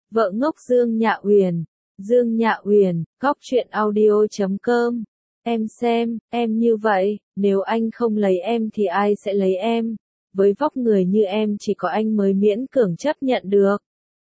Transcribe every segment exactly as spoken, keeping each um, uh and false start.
Vợ ngốc Dương Nhạ Uyển. Dương Nhạ Uyển, góc truyện audio chấm com. Em xem, em như vậy, nếu anh không lấy em thì ai sẽ lấy em? Với vóc người như em chỉ có anh mới miễn cưỡng chấp nhận được.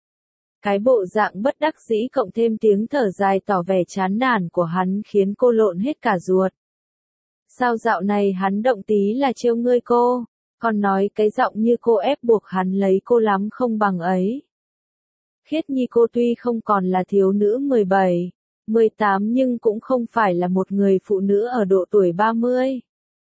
Cái bộ dạng bất đắc dĩ cộng thêm tiếng thở dài tỏ vẻ chán nản của hắn khiến cô lộn hết cả ruột. Sao dạo này hắn động tí là trêu ngươi cô, còn nói cái giọng như cô ép buộc hắn lấy cô lắm không bằng ấy. Khiết Nhi cô tuy không còn là thiếu nữ mười bảy, mười tám nhưng cũng không phải là một người phụ nữ ở độ tuổi ba mươi.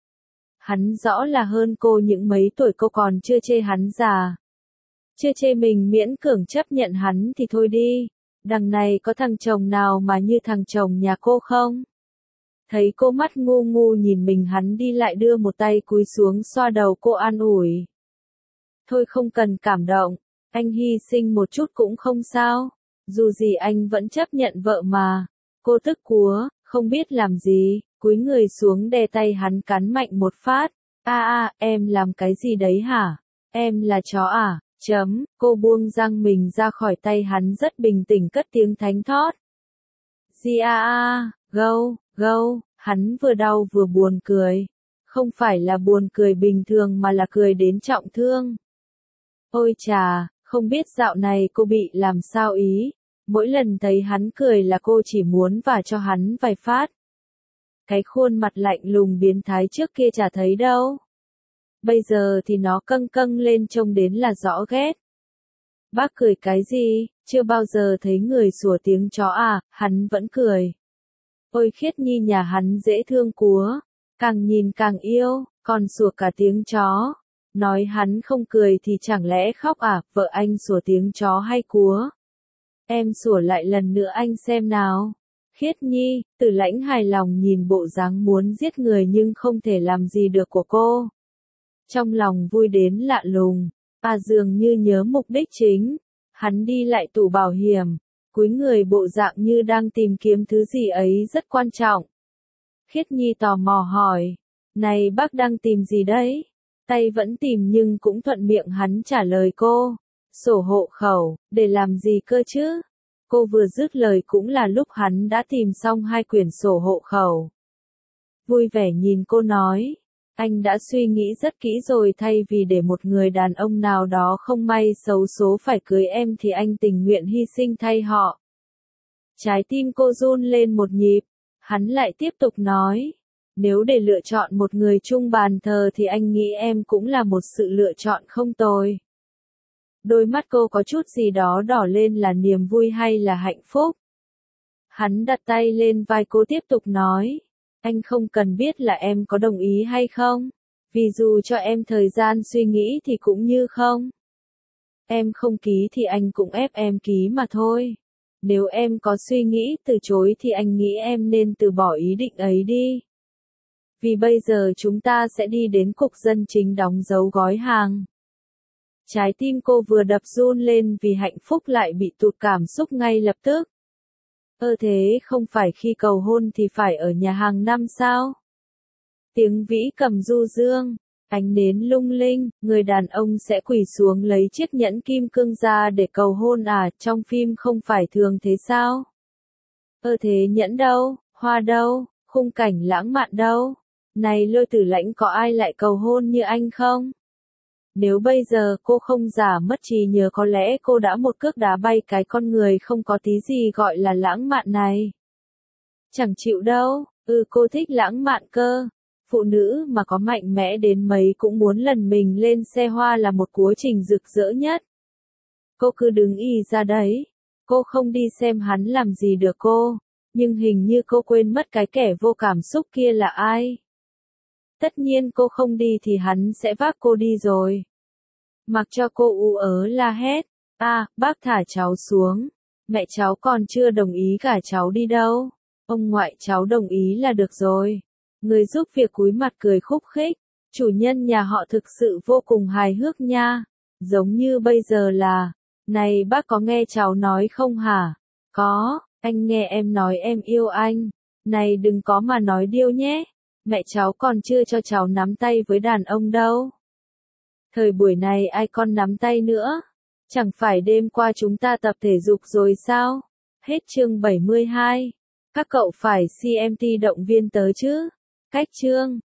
Hắn rõ là hơn cô những mấy tuổi, cô còn chưa chê hắn già. Chưa chê mình miễn cưỡng chấp nhận hắn thì thôi đi, đằng này có thằng chồng nào mà như thằng chồng nhà cô không? Thấy cô mắt ngu ngu nhìn mình, hắn đi lại đưa một tay cúi xuống xoa đầu cô an ủi. Thôi không cần cảm động, anh hy sinh một chút cũng không sao, dù gì anh vẫn chấp nhận vợ mà. Cô tức cúa, không biết làm gì, cúi người xuống đè tay hắn cắn mạnh một phát. A a, em làm cái gì đấy hả? Em là chó à? Chấm, cô buông răng mình ra khỏi tay hắn rất bình tĩnh cất tiếng thánh thót. Di a a, gâu, gâu, hắn vừa đau vừa buồn cười. Không phải là buồn cười bình thường mà là cười đến trọng thương. Ôi chà, không biết dạo này cô bị làm sao ý. Mỗi lần thấy hắn cười là cô chỉ muốn vả cho hắn vài phát. Cái khuôn mặt lạnh lùng biến thái trước kia chả thấy đâu. Bây giờ thì nó căng căng lên trông đến là rõ ghét. Bác cười cái gì, chưa bao giờ thấy người sủa tiếng chó à, hắn vẫn cười. Ôi Khiết Nhi nhà hắn dễ thương cúa, càng nhìn càng yêu, còn sủa cả tiếng chó. Nói hắn không cười thì chẳng lẽ khóc à, vợ anh sủa tiếng chó hay cúa? Em sủa lại lần nữa anh xem nào. Khiết Nhi, Tử Lãnh hài lòng nhìn bộ dáng muốn giết người nhưng không thể làm gì được của cô. Trong lòng vui đến lạ lùng, à dường như nhớ mục đích chính. Hắn đi lại tủ bảo hiểm, cúi người bộ dạng như đang tìm kiếm thứ gì ấy rất quan trọng. Khiết Nhi tò mò hỏi, này bác đang tìm gì đấy? Tay vẫn tìm nhưng cũng thuận miệng hắn trả lời cô. Sổ hộ khẩu, để làm gì cơ chứ? Cô vừa dứt lời cũng là lúc hắn đã tìm xong hai quyển sổ hộ khẩu. Vui vẻ nhìn cô nói, anh đã suy nghĩ rất kỹ rồi, thay vì để một người đàn ông nào đó không may xấu số phải cưới em thì anh tình nguyện hy sinh thay họ. Trái tim cô run lên một nhịp, hắn lại tiếp tục nói, nếu để lựa chọn một người chung bàn thờ thì anh nghĩ em cũng là một sự lựa chọn không tồi. Đôi mắt cô có chút gì đó đỏ lên, là niềm vui hay là hạnh phúc? Hắn đặt tay lên vai cô tiếp tục nói, anh không cần biết là em có đồng ý hay không, vì dù cho em thời gian suy nghĩ thì cũng như không. Em không ký thì anh cũng ép em ký mà thôi. Nếu em có suy nghĩ từ chối thì anh nghĩ em nên từ bỏ ý định ấy đi. Vì bây giờ chúng ta sẽ đi đến cục dân chính đóng dấu gói hàng. Trái tim cô vừa đập run lên vì hạnh phúc lại bị tụt cảm xúc ngay lập tức. Ơ thế không phải khi cầu hôn thì phải ở nhà hàng năm sao? Tiếng vĩ cầm du dương, ánh nến lung linh, người đàn ông sẽ quỳ xuống lấy chiếc nhẫn kim cương ra để cầu hôn à, trong phim không phải thường thế sao? Ơ thế nhẫn đâu, hoa đâu, khung cảnh lãng mạn đâu? Này Lôi Tử Lãnh, có ai lại cầu hôn như anh không? Nếu bây giờ cô không giả mất trí nhớ có lẽ cô đã một cước đá bay cái con người không có tí gì gọi là lãng mạn này. Chẳng chịu đâu, ừ cô thích lãng mạn cơ. Phụ nữ mà có mạnh mẽ đến mấy cũng muốn lần mình lên xe hoa là một quá trình rực rỡ nhất. Cô cứ đứng y ra đấy. Cô không đi xem hắn làm gì được cô. Nhưng hình như cô quên mất cái kẻ vô cảm xúc kia là ai. Tất nhiên cô không đi thì hắn sẽ vác cô đi rồi. Mặc cho cô ú ớ la hét. À, bác thả cháu xuống. Mẹ cháu còn chưa đồng ý cả cháu đi đâu. Ông ngoại cháu đồng ý là được rồi. Người giúp việc cúi mặt cười khúc khích. Chủ nhân nhà họ thực sự vô cùng hài hước nha. Giống như bây giờ là, này bác có nghe cháu nói không hả? Có, anh nghe em nói em yêu anh. Này đừng có mà nói điêu nhé. Mẹ cháu còn chưa cho cháu nắm tay với đàn ông đâu. Thời buổi này ai con nắm tay nữa. Chẳng phải đêm qua chúng ta tập thể dục rồi sao? Hết chương bảy mươi hai. Các cậu phải xê em tê động viên tớ chứ. Cách chương